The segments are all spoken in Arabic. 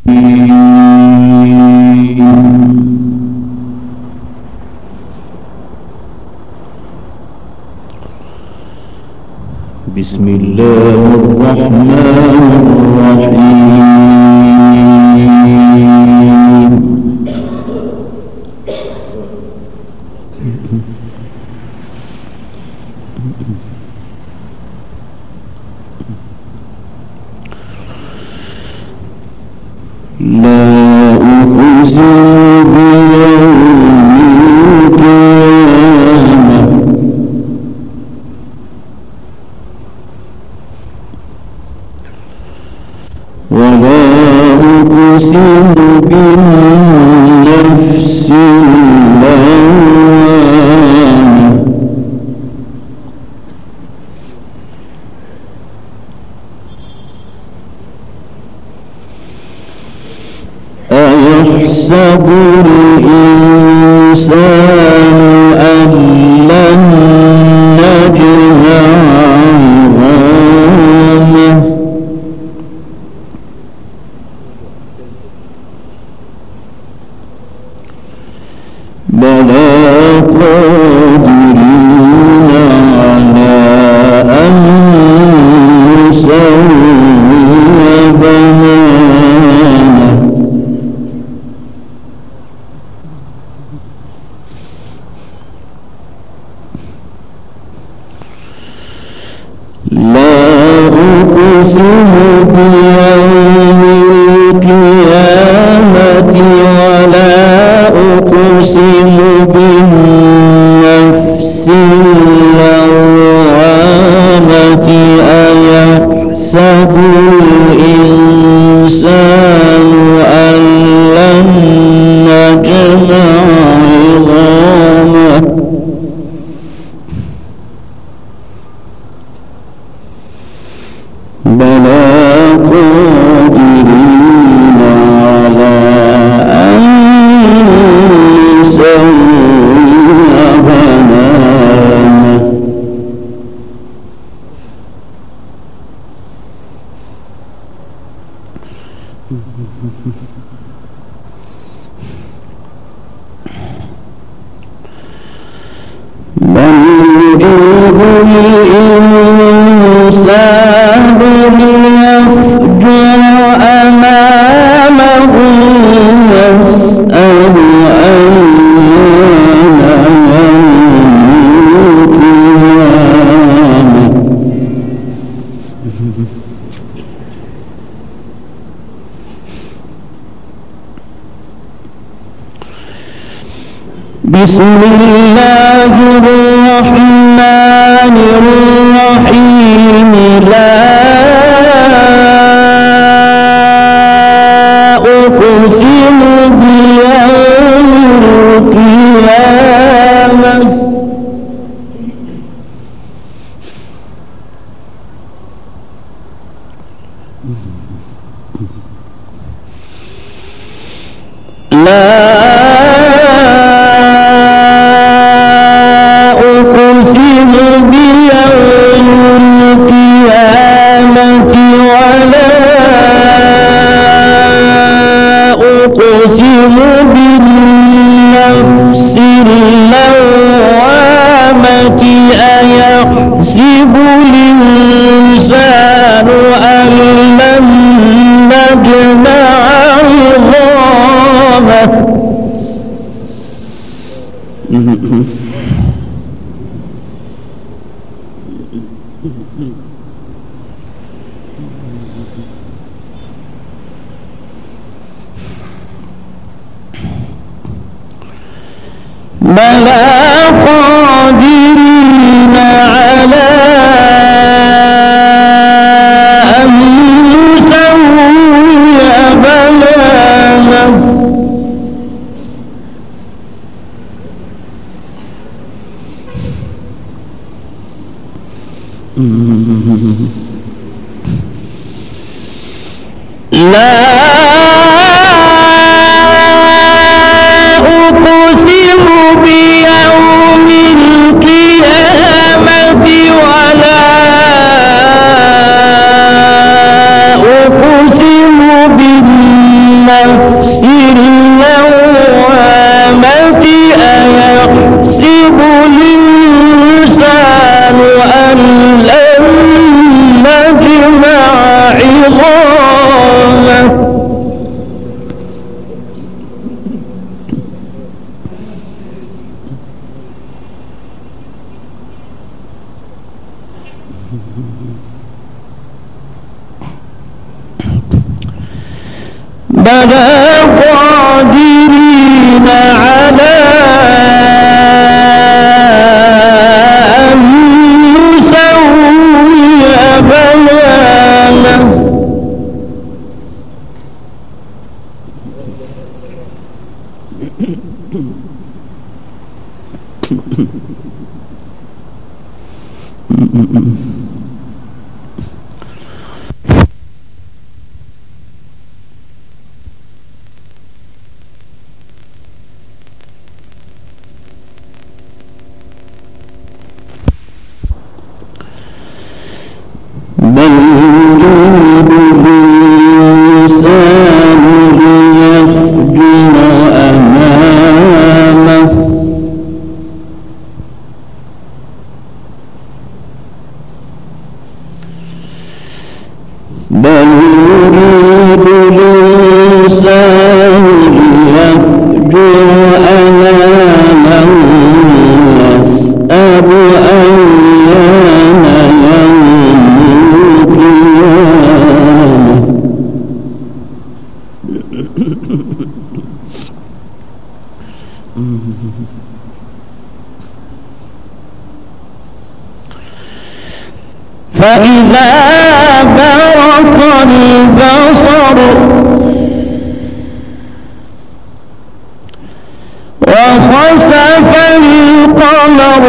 بسم الله الرحمن الرحيم. لا أقسم بيوم القيامة ولا أقسم بالنفس اللوامة أيحسب الإنسان أن لن نجمع عظامه بلى قادرين على أن نسوي بنانه لا أقسم بيوم القيامة ولا أقسم بالنفس اللوامة أيحسب الإنسان أن لن نجمع عظامه بلى قادرين على أن نسوي بنانه بل يريد الإنسان ليفجر أمامه يسأل أيان يوم القيامة بسم الله الرحمن الرحيم لا أقسم بيوم القيامة لا أقسم بيوم القيامة ولا أقسم بالنفس اللوامة أيحسب الإنسان أن لن نجمع عظامه بلى قادرين على أن نسوي بنانه لا أقسم بيوم القيامة ولا أقسم بالنفس النفس اللوامة أيحسب الإنسان أن لن نجمع عظامه بلى قادرين على أن نسوي بنانه بل يريد الإنسان ليفجر أمامه بل يريد الإنسان ليفجر أمامه يسأل أيان فإذا برق البصر وخسف القمر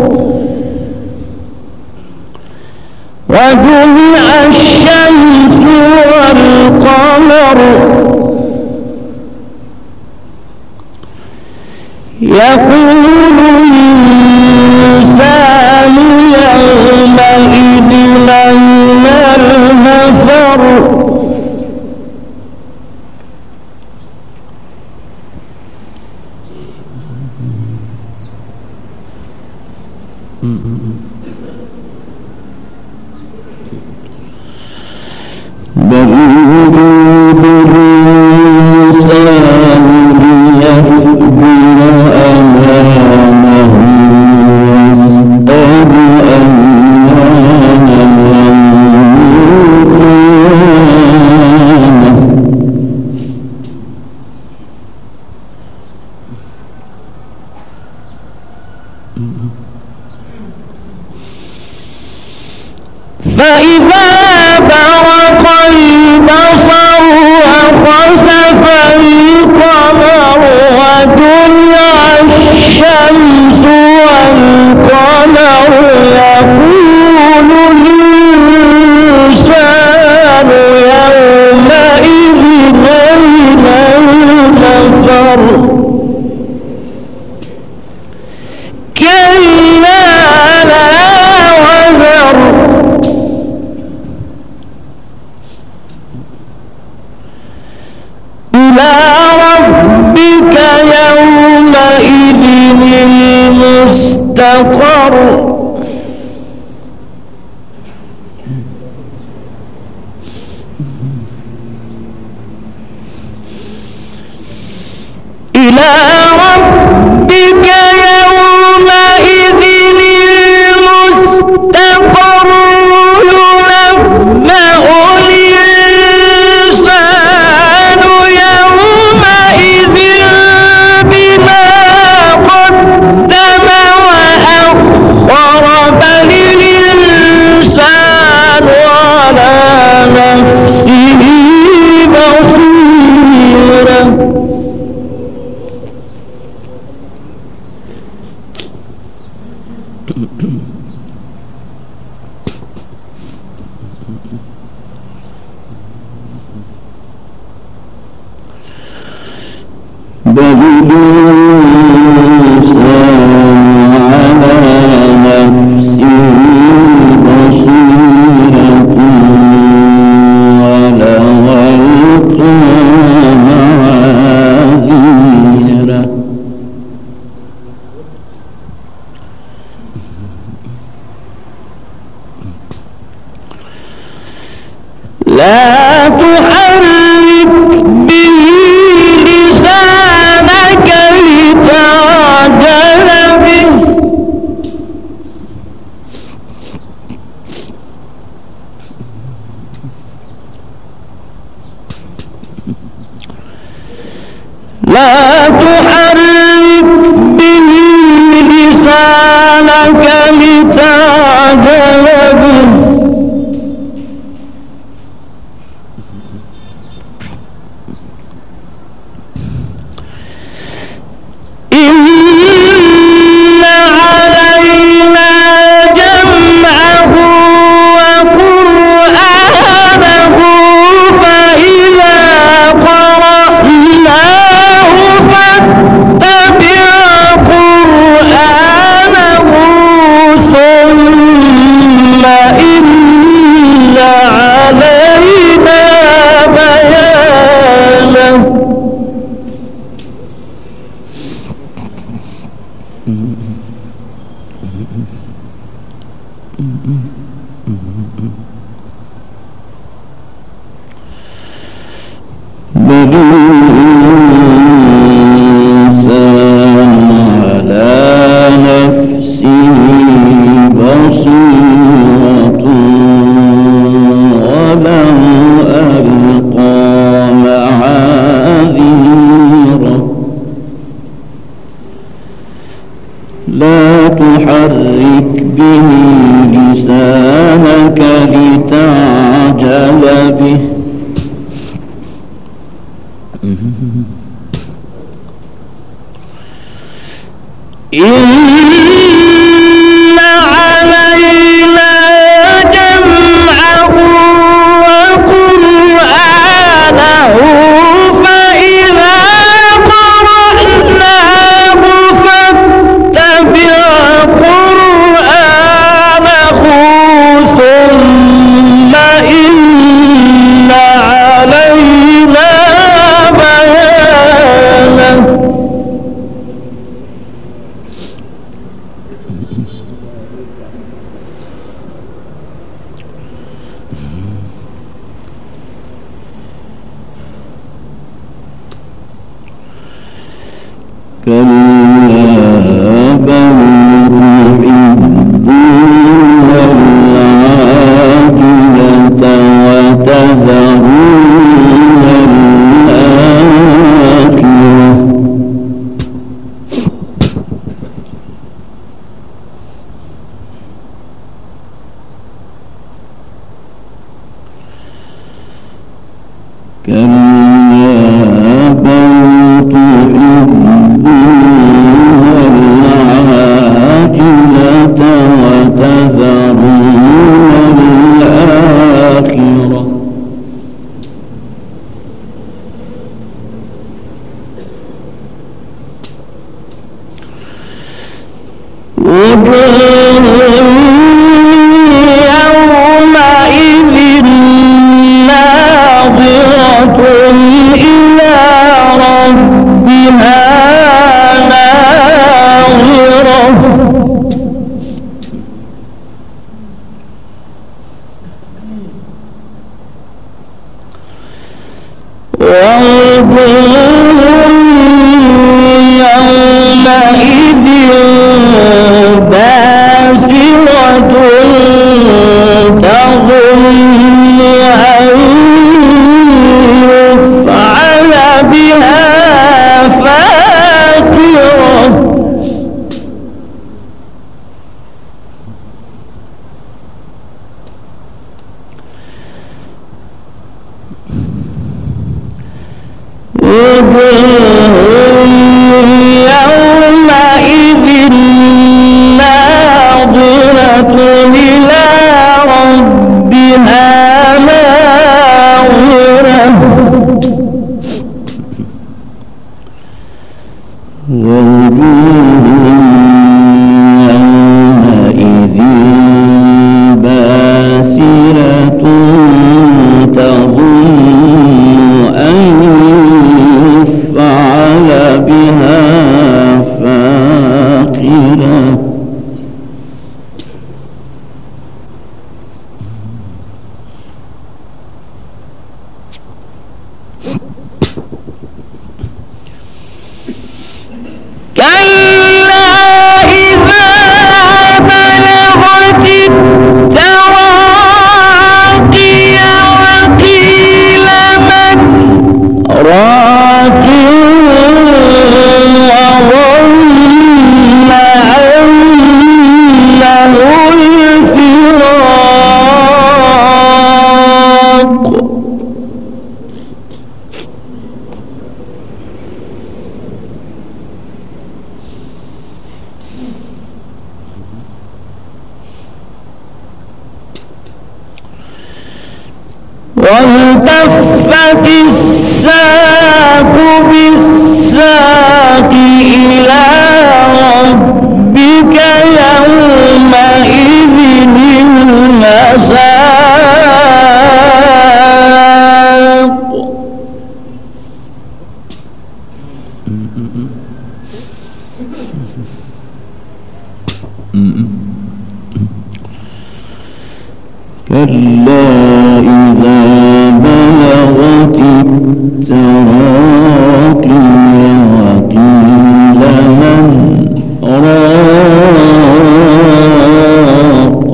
وجمع الشمس والقمر يقول الإنسان يومئذ أين المفر بل يريد الإنسان ليفجر أمامه يسأل أيان فإذا برق البصر وخسف القمر وجمع الشمس والقمر يقول الإنسان يومئذ أين المفر كلا لا وزر إلى ربك يومئذ المستقر إلى ربك يومئذ المستقر ينبأ الإنسان يومئذ بما قدم وأخر بل الإنسان على نفسه بصيرة بل الإنسان على نفسه بصيرة ولو ألقى لا تحرك به لسانك لتعجل به بل الإنسان على نفسه بصيرة ولو ألقى معاذيره لا تحرك به لسانك لتعجل به إن علينا جمعه وقرآنه فإذا قرأناه فاتبع قرآنه ثم إن علينا بيانه كلا بل تحبون العاجلة وتذرون الآخرة كلا بل تحبون العاجلة وتذرون الآخرة وجوه يومئذ ناظرة إلى ربها ناظرة ووجوه يومئذ باسرة تظن أن يفعل بها فاقرة يومئذ ناظرة إلى ربها ناظرة ووجوه يومئذ باسرة تظن أن يفعل بها فاقرة راكع والتفت الساق بالساق إلى ربك يومئذ المساق كلا إذا بلغت التراقي وقيل من راق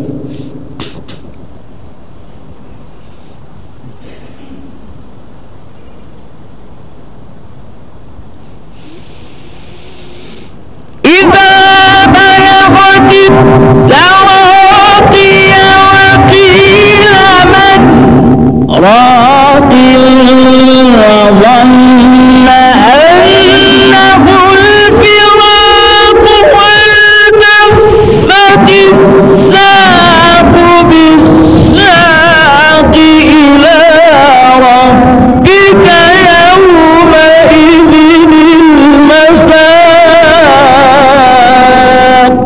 إذا بلغت التراقي وقيل من راق وظن أنه الفراق والتفت الساق بالساق إلى ربك يومئذ المساق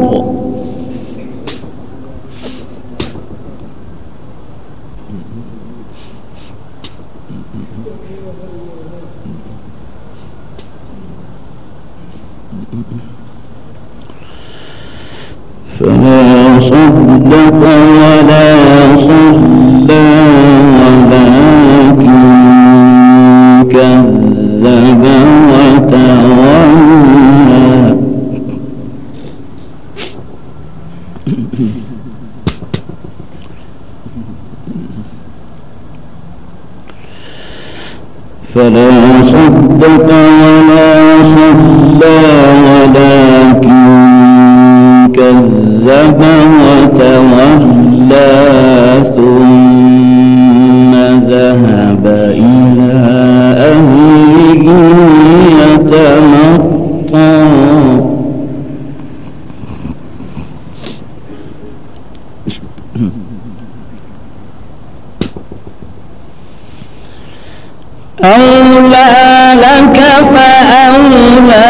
فلا صدق ولا صلى ولكن كذب وتولى فلا صدق ولا صلى ولكن كذب وتولى ثم ذهب إلى أهله يتمطى أولى لك فأولى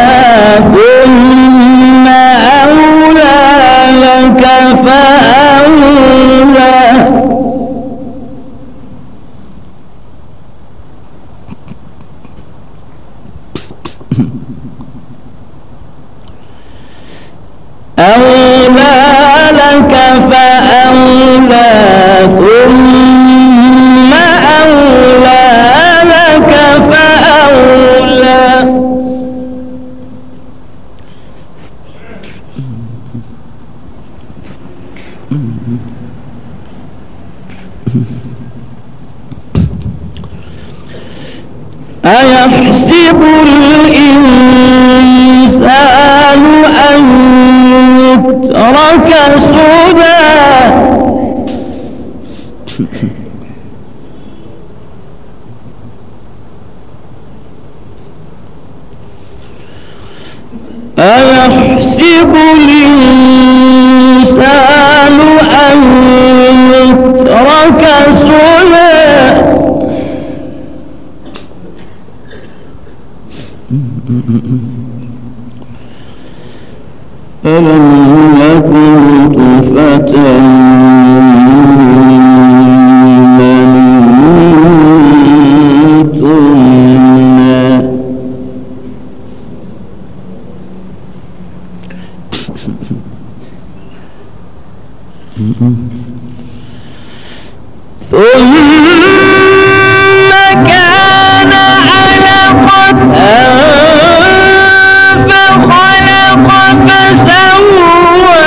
ثم أولى لك فأولى أولى لك فأولى ثم أولى لك فأولى أيحسب الإنسان أن يترك سدى أيحسب الإنسان أن يترك سدى ألم يكن طفة ثم كان علقة فخلق فسوى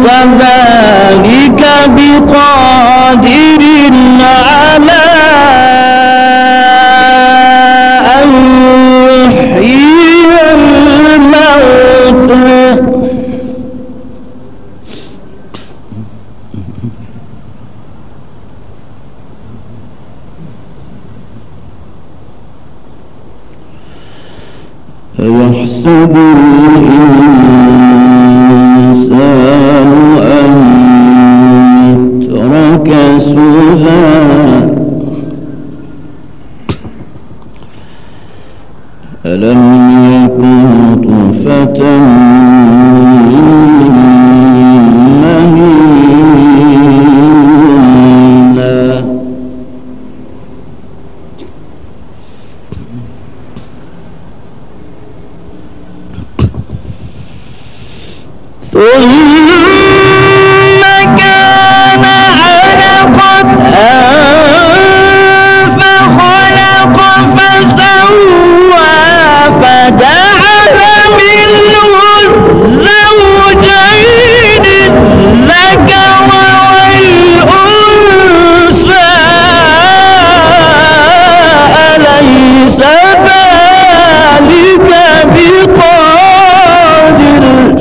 ذلك بقادر على أن يحيي الموتى أيحسب الإنسان أن يترك سدى ألم يكن طفة من مني ثم كان علقة فخلق فسوى فجعل منه الزوجين الذكر والأنثى أليس ذلك بقادر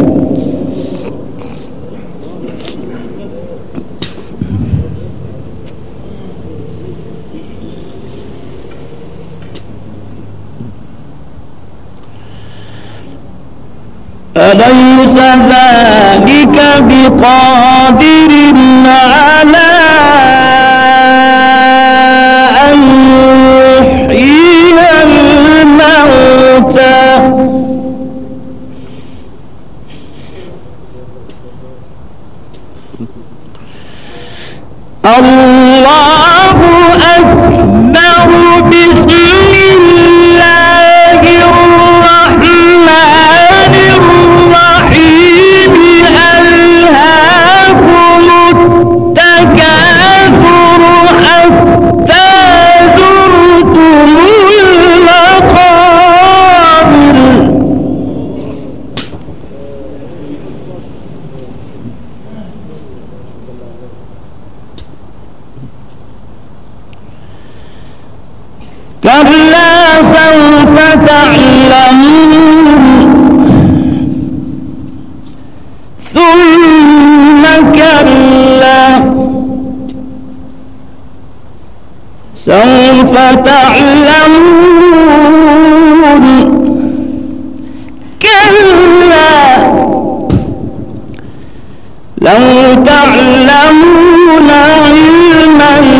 أليس ذلك بقادر على أن يحيي الموتى الله أكبر بسم الله الرحمن الرحيم ألهاكم التكاثر حتى زرتم المقابر كلا سوف تعلمون ثم كلا سوف تعلمون كلا لو تعلمون علم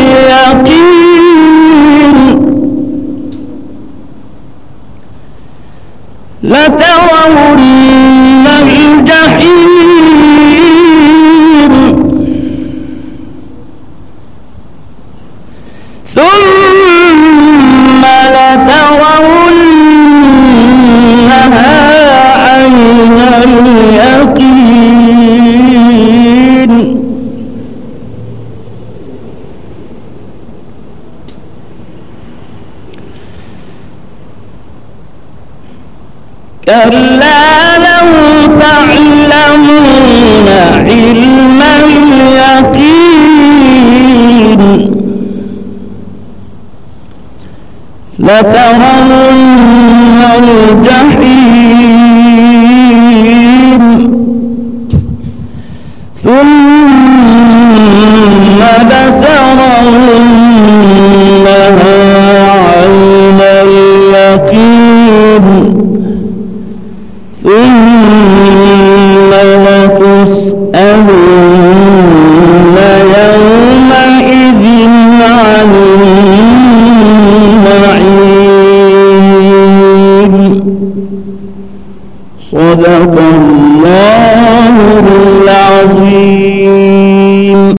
اليقين لترون الجحيم ثم لترونها عين اليقين كلا لو تعلمون علم اليقين لترون الجحيم ثم لترونها عين اليقين ثم لتسألن يومئذ عن النعيم صدق